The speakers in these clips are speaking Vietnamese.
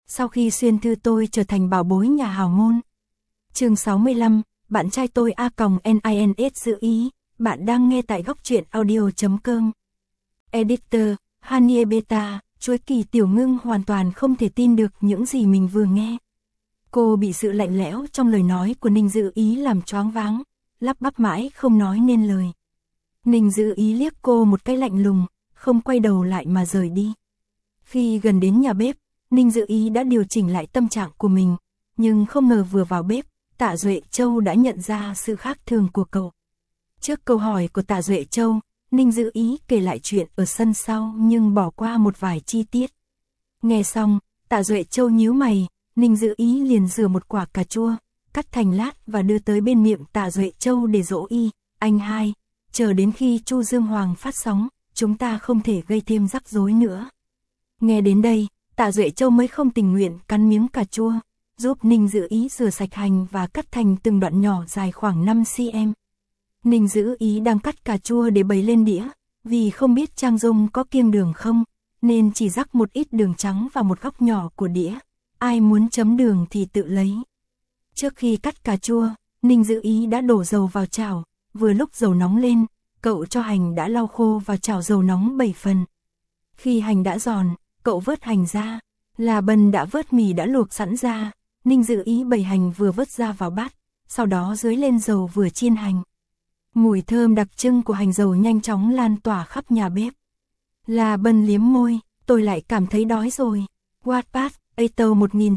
sau khi xuyên thư tôi trở thành bảo bối nhà hào môn. Chương 65, bạn trai tôi @nins dự ý, bạn đang nghe tại góc truyện audio.com. Editor, Hanie Beta, chuối Kỳ Tiểu Ngưng hoàn toàn không thể tin được những gì mình vừa nghe. Cô bị sự lạnh lẽo trong lời nói của Ninh Dự Ý làm choáng váng, lắp bắp mãi không nói nên lời. Ninh Dự Ý liếc cô một cái lạnh lùng, không quay đầu lại mà rời đi. Khi gần đến nhà bếp, Ninh Dự Ý đã điều chỉnh lại tâm trạng của mình, nhưng không ngờ vừa vào bếp, Tạ Duệ Châu đã nhận ra sự khác thường của cậu. Trước câu hỏi của Tạ Duệ Châu, Ninh Dự Ý kể lại chuyện ở sân sau nhưng bỏ qua một vài chi tiết. Nghe xong, Tạ Duệ Châu nhíu mày, Ninh Dự Ý liền rửa một quả cà chua, cắt thành lát và đưa tới bên miệng Tạ Duệ Châu để dỗ y. Anh hai, chờ đến khi Chu Dương Hoàng phát sóng, chúng ta không thể gây thêm rắc rối nữa. Nghe đến đây, Tạ Duệ Châu mới không tình nguyện cắn miếng cà chua, giúp Ninh Dự Ý rửa sạch hành và cắt thành từng đoạn nhỏ dài khoảng 5 cm. Ninh Dự Ý đang cắt cà chua để bày lên đĩa, vì không biết Trang Dung có kiêng đường không, nên chỉ rắc một ít đường trắng vào một góc nhỏ của đĩa. Ai muốn chấm đường thì tự lấy. Trước khi cắt cà chua, Ninh Dự Ý đã đổ dầu vào chảo, vừa lúc dầu nóng lên, cậu cho hành đã lau khô vào chảo dầu nóng 7 phần. Khi hành đã giòn, cậu vớt hành ra, là Bân đã vớt mì đã luộc sẵn ra, Ninh Dự Ý bày hành vừa vớt ra vào bát, sau đó rưới lên dầu vừa chiên hành. Mùi thơm đặc trưng của hành dầu nhanh chóng lan tỏa khắp nhà bếp. Là Bân liếm môi, tôi lại cảm thấy đói rồi. Wattpad, Ato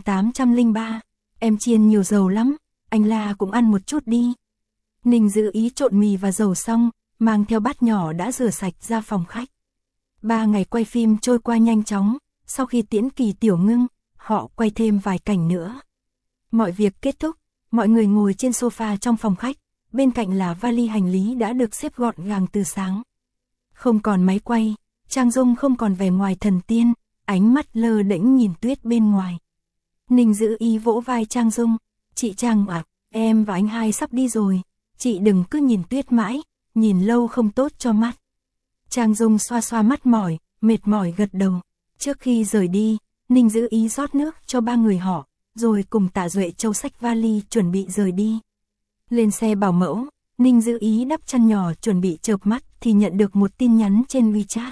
1803, em chiên nhiều dầu lắm, anh La cũng ăn một chút đi. Ninh Dự Ý trộn mì và dầu xong, mang theo bát nhỏ đã rửa sạch ra phòng khách. 3 ngày quay phim trôi qua nhanh chóng, sau khi tiễn Kỳ Tiểu Ngưng, họ quay thêm vài cảnh nữa. Mọi việc kết thúc, mọi người ngồi trên sofa trong phòng khách, bên cạnh là vali hành lý đã được xếp gọn gàng từ sáng. Không còn máy quay, Trang Dung không còn vẻ ngoài thần tiên, ánh mắt lơ đễnh nhìn tuyết bên ngoài. Ninh Dự Ý vỗ vai Trang Dung, chị Trang ạ, em và anh hai sắp đi rồi, chị đừng cứ nhìn tuyết mãi, nhìn lâu không tốt cho mắt. Trang Dung xoa xoa mắt mỏi, mệt mỏi gật đầu. Trước khi rời đi, Ninh Dự Ý rót nước cho 3 người họ, rồi cùng Tạ Duệ Châu xách vali chuẩn bị rời đi. Lên xe bảo mẫu, Ninh Dự Ý đắp chăn nhỏ chuẩn bị chợp mắt thì nhận được một tin nhắn trên WeChat.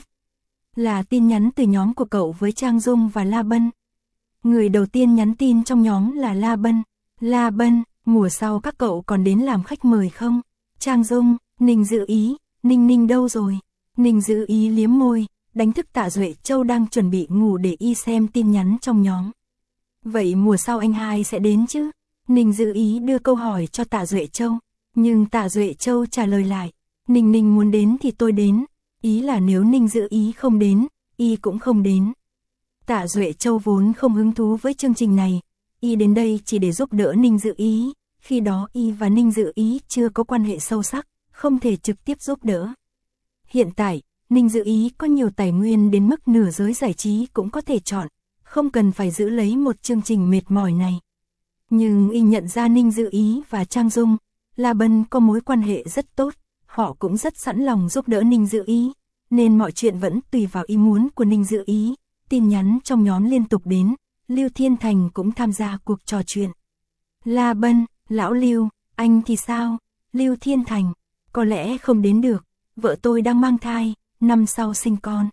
Là tin nhắn từ nhóm của cậu với Trang Dung và La Bân. Người đầu tiên nhắn tin trong nhóm là La Bân. La Bân, mùa sau các cậu còn đến làm khách mời không? Trang Dung, Ninh Dự Ý, Ninh Ninh đâu rồi? Ninh Dự Ý liếm môi, đánh thức Tạ Duệ Châu đang chuẩn bị ngủ để y xem tin nhắn trong nhóm. Vậy mùa sau anh hai sẽ đến chứ? Ninh Dự Ý đưa câu hỏi cho Tạ Duệ Châu, nhưng Tạ Duệ Châu trả lời lại, Ninh Ninh muốn đến thì tôi đến, ý là nếu Ninh Dự Ý không đến, y cũng không đến. Tạ Duệ Châu vốn không hứng thú với chương trình này, y đến đây chỉ để giúp đỡ Ninh Dự Ý, khi đó y và Ninh Dự Ý chưa có quan hệ sâu sắc, không thể trực tiếp giúp đỡ. Hiện tại, Ninh Dự Ý có nhiều tài nguyên đến mức nửa giới giải trí cũng có thể chọn, không cần phải giữ lấy một chương trình mệt mỏi này. Nhưng y nhận ra Ninh Dự Ý và Trang Dung, La Bân có mối quan hệ rất tốt, họ cũng rất sẵn lòng giúp đỡ Ninh Dự Ý, nên mọi chuyện vẫn tùy vào ý muốn của Ninh Dự Ý. Tin nhắn trong nhóm liên tục đến, Lưu Thiên Thành cũng tham gia cuộc trò chuyện. La Bân, lão Lưu, anh thì sao? Lưu Thiên Thành, có lẽ không đến được, vợ tôi đang mang thai, năm sau sinh con.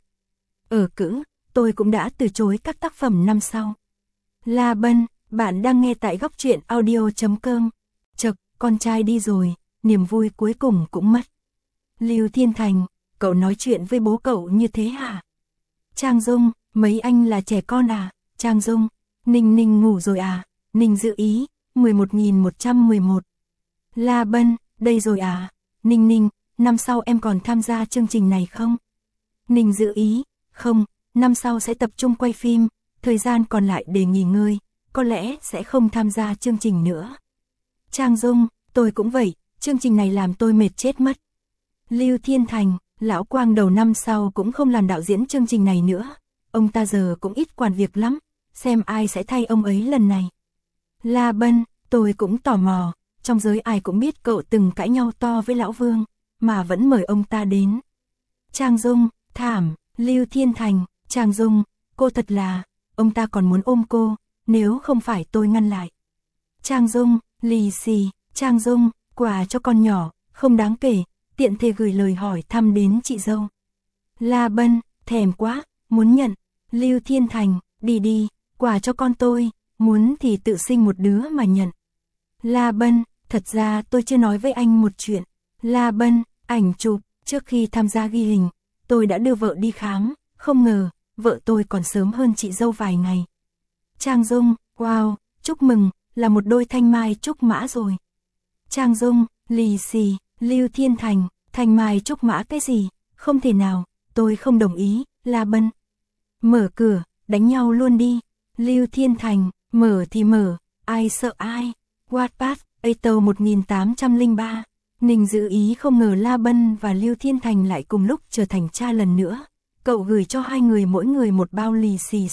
Tôi cũng đã từ chối các tác phẩm năm sau. La Bân, bạn đang nghe tại góc truyện audio.com. Chật, con trai đi rồi, niềm vui cuối cùng cũng mất. Lưu Thiên Thành, cậu nói chuyện với bố cậu như thế hả? Trang Dung, mấy anh là trẻ con à? Trang Dung, Ninh Ninh ngủ rồi à? Ninh Dự Ý, 11.111. La Bân, đây rồi à? Ninh Ninh, năm sau em còn tham gia chương trình này không? Ninh Dự Ý, không, năm sau sẽ tập trung quay phim, thời gian còn lại để nghỉ ngơi, có lẽ sẽ không tham gia chương trình nữa. Trang Dung, tôi cũng vậy, chương trình này làm tôi mệt chết mất. Lưu Thiên Thành, lão Quang đầu năm sau cũng không làm đạo diễn chương trình này nữa, ông ta giờ cũng ít quản việc lắm, xem ai sẽ thay ông ấy lần này. La Bân, tôi cũng tò mò, trong giới ai cũng biết cậu từng cãi nhau to với lão Vương, mà vẫn mời ông ta đến. Trang Dung, thảm. Lưu Thiên Thành, Trang Dung, cô thật là, ông ta còn muốn ôm cô, nếu không phải tôi ngăn lại. Trang Dung, lì xì, Trang Dung, quà cho con nhỏ, không đáng kể, tiện thể gửi lời hỏi thăm đến chị dâu. La Bân, thèm quá, muốn nhận. Lưu Thiên Thành, đi đi, quà cho con tôi, muốn thì tự sinh một đứa mà nhận. La Bân, thật ra tôi chưa nói với anh một chuyện. La Bân, ảnh chụp, trước khi tham gia ghi hình, tôi đã đưa vợ đi khám, không ngờ, vợ tôi còn sớm hơn chị dâu vài ngày. Trang Dung, wow, chúc mừng, là một đôi thanh mai trúc mã rồi. Trang Dung, lì xì, Lưu Thiên Thành, thanh mai trúc mã cái gì, không thể nào, tôi không đồng ý. La Bân, mở cửa, đánh nhau luôn đi. Lưu Thiên Thành, mở thì mở, ai sợ ai. Wattpad, Ato 1803. Ninh Dữ Ý không ngờ La Bân và Lưu Thiên Thành lại cùng lúc trở thành cha lần nữa. Cậu gửi cho hai người mỗi người một bao lì xì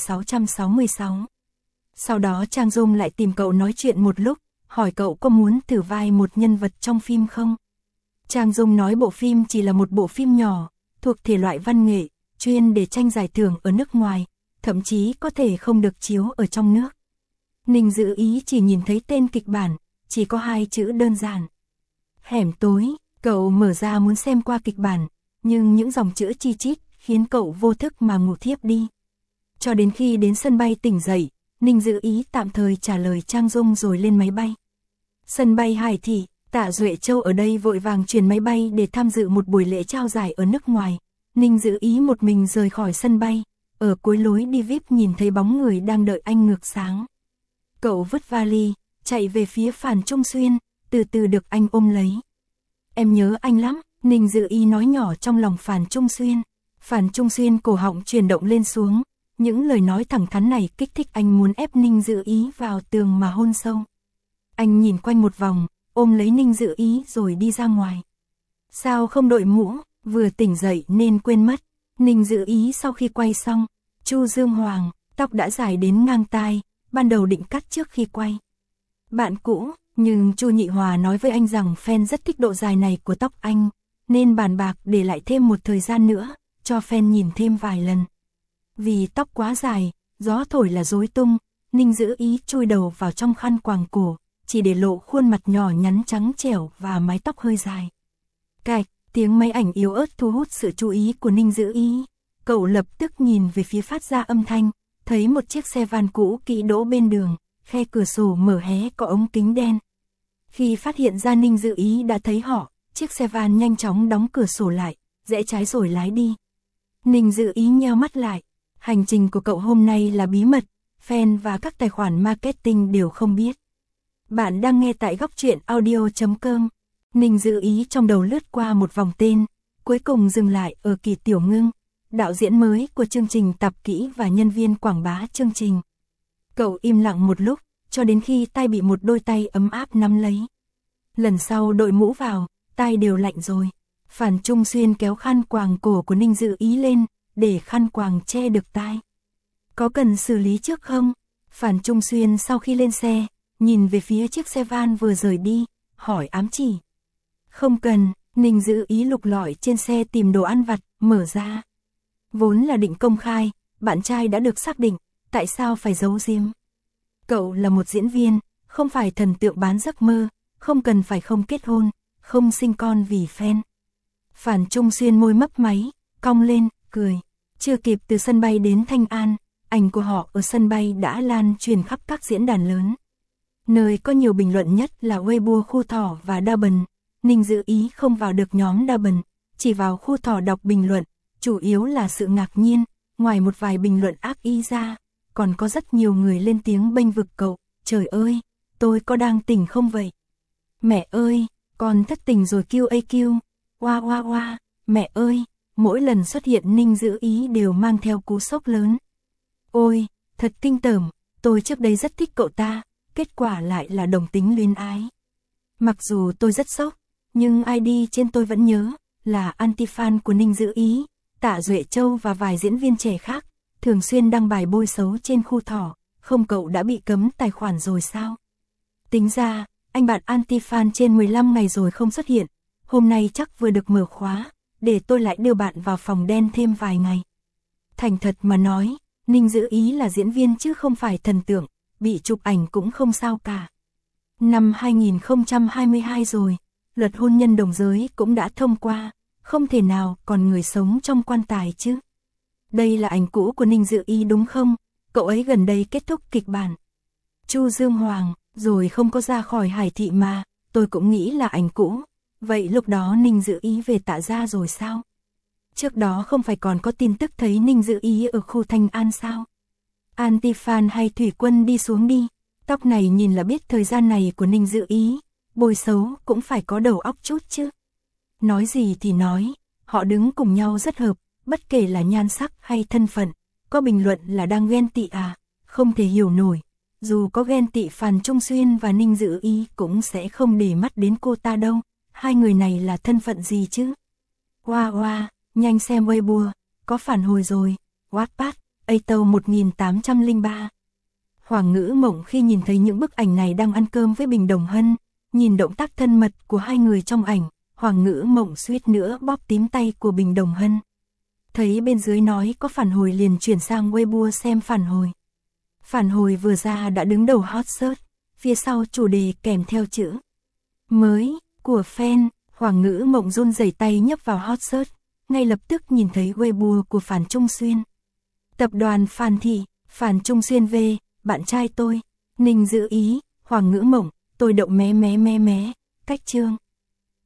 6666. Sau đó Trang Dung lại tìm cậu nói chuyện một lúc, hỏi cậu có muốn thử vai một nhân vật trong phim không. Trang Dung nói bộ phim chỉ là một bộ phim nhỏ, thuộc thể loại văn nghệ, chuyên để tranh giải thưởng ở nước ngoài, thậm chí có thể không được chiếu ở trong nước. Ninh Dữ Ý chỉ nhìn thấy tên kịch bản, chỉ có 2 chữ đơn giản. Hẻm tối, cậu mở ra muốn xem qua kịch bản, nhưng những dòng chữ chi chít khiến cậu vô thức mà ngủ thiếp đi. Cho đến khi đến sân bay tỉnh dậy, Ninh Dữ Ý tạm thời trả lời Trang Dung rồi lên máy bay. Sân bay Hải Thị, Tạ Duệ Châu ở đây vội vàng chuyển máy bay để tham dự một buổi lễ trao giải ở nước ngoài. Ninh Dữ Ý một mình rời khỏi sân bay, ở cuối lối đi VIP nhìn thấy bóng người đang đợi anh ngược sáng. Cậu vứt vali, chạy về phía Phàn Trung Xuyên, từ từ được anh ôm lấy. Em nhớ anh lắm, Ninh Dữ Ý nói nhỏ trong lòng Phàn Trung Xuyên. Phàn Trung Xuyên cổ họng chuyển động lên xuống, những lời nói thẳng thắn này kích thích anh muốn ép Ninh Dữ Ý vào tường mà hôn sâu. Anh nhìn quanh một vòng, ôm lấy Ninh Dữ Ý rồi đi ra ngoài. Sao không đội mũ, vừa tỉnh dậy nên quên mất. Ninh Dữ Ý sau khi quay xong, Chu Dương Hoàng, tóc đã dài đến ngang tai, ban đầu định cắt trước khi quay. Bạn cũ, nhưng Chu Nhị Hòa nói với anh rằng fan rất thích độ dài này của tóc anh, nên bàn bạc để lại thêm một thời gian nữa, cho fan nhìn thêm vài lần. Vì tóc quá dài, gió thổi là rối tung, Ninh Dữ Ý chui đầu vào trong khăn quàng cổ, chỉ để lộ khuôn mặt nhỏ nhắn trắng trẻo và mái tóc hơi dài. Cạch, tiếng máy ảnh yếu ớt thu hút sự chú ý của Ninh Dữ Ý. Cậu lập tức nhìn về phía phát ra âm thanh, thấy một chiếc xe van cũ kỹ đỗ bên đường, khe cửa sổ mở hé có ống kính đen. Khi phát hiện ra Ninh Dữ Ý đã thấy họ, chiếc xe van nhanh chóng đóng cửa sổ lại, rẽ trái rồi lái đi. Ninh Dữ Ý nheo mắt lại, hành trình của cậu hôm nay là bí mật, fan và các tài khoản marketing đều không biết. Bạn đang nghe tại góc truyện audio.com. Ninh Dữ Ý trong đầu lướt qua một vòng tên, cuối cùng dừng lại ở Kỳ Tiểu Ngưng, đạo diễn mới của chương trình Tập Kỹ và nhân viên quảng bá chương trình. Cậu im lặng một lúc, cho đến khi tay bị một đôi tay ấm áp nắm lấy. Lần sau đội mũ vào, tay đều lạnh rồi. Phàn Trung Xuyên kéo khăn quàng cổ của Ninh Dữ Ý lên, để khăn quàng che được tai. Có cần xử lý trước không? Phàn Trung Xuyên sau khi lên xe, nhìn về phía chiếc xe van vừa rời đi, hỏi ám chỉ. Không cần, Ninh Dữ Ý lục lọi trên xe tìm đồ ăn vặt, mở ra. Vốn là định công khai, bạn trai đã được xác định, tại sao phải giấu giếm? Cậu là một diễn viên, không phải thần tượng bán giấc mơ, không cần phải không kết hôn, không sinh con vì fan. Phàn Trung Xuyên môi mấp máy, cong lên, cười. Chưa kịp từ sân bay đến Thanh An, ảnh của họ ở sân bay đã lan truyền khắp các diễn đàn lớn. Nơi có nhiều bình luận nhất là Weibo Khu Thỏ và Double. Ninh Dữ Ý không vào được nhóm Double, chỉ vào Khu Thỏ đọc bình luận, chủ yếu là sự ngạc nhiên, ngoài một vài bình luận ác ý ra, còn có rất nhiều người lên tiếng bênh vực cậu. Trời ơi, tôi có đang tỉnh không vậy? Mẹ ơi, con thất tình rồi QAQ. Oa oa oa, mẹ ơi, mỗi lần xuất hiện Ninh Dữ Ý đều mang theo cú sốc lớn. Ôi, thật kinh tởm, tôi trước đây rất thích cậu ta, kết quả lại là đồng tính luyến ái. Mặc dù tôi rất sốc, nhưng ID trên tôi vẫn nhớ, là anti-fan của Ninh Dữ Ý, Tạ Duệ Châu và vài diễn viên trẻ khác, thường xuyên đăng bài bôi xấu trên Khu Thỏ, không cậu đã bị cấm tài khoản rồi sao? Tính ra, anh bạn anti-fan trên 15 ngày rồi không xuất hiện, hôm nay chắc vừa được mở khóa, để tôi lại đưa bạn vào phòng đen thêm vài ngày. Thành thật mà nói, Ninh Dữ Ý là diễn viên chứ không phải thần tượng, bị chụp ảnh cũng không sao cả. Năm 2022 rồi, luật hôn nhân đồng giới cũng đã thông qua, không thể nào còn người sống trong quan tài chứ. Đây là ảnh cũ của Ninh Dữ Ý đúng không? Cậu ấy gần đây kết thúc kịch bản Chu Dương Hoàng, rồi không có ra khỏi Hải Thị mà, tôi cũng nghĩ là ảnh cũ. Vậy lúc đó Ninh Dữ Ý về Tạ Gia rồi sao? Trước đó không phải còn có tin tức thấy Ninh Dữ Ý ở khu Thanh An sao? Anti-fan hay Thủy Quân đi xuống đi, tóc này nhìn là biết thời gian này của Ninh Dữ Ý, bôi xấu cũng phải có đầu óc chút chứ. Nói gì thì nói, họ đứng cùng nhau rất hợp, bất kể là nhan sắc hay thân phận, có bình luận là đang ghen tị à, không thể hiểu nổi. Dù có ghen tị Phan Trung Xuyên và Ninh Dữ Ý cũng sẽ không để mắt đến cô ta đâu, hai người này là thân phận gì chứ? Wow, nhanh xem Weibo, có phản hồi rồi, Wattpad, Atau 1803. Hoàng Ngữ Mộng khi nhìn thấy những bức ảnh này đang ăn cơm với Bình Đồng Hân, nhìn động tác thân mật của hai người trong ảnh, Hoàng Ngữ Mộng suýt nữa bóp tím tay của Bình Đồng Hân. Thấy bên dưới nói có phản hồi liền chuyển sang Weibo xem phản hồi. Phản hồi vừa ra đã đứng đầu hot search, phía sau chủ đề kèm theo chữ mới của fan, Hoàng Ngữ Mộng run rẩy tay nhấp vào hot search, ngay lập tức nhìn thấy Weibo của Phan Trung Xuyên. Tập đoàn Phan Thị, Phan Trung Xuyên về, bạn trai tôi, Ninh Dữ Ý, Hoàng Ngữ Mộng, tôi đậu mé, cách chương.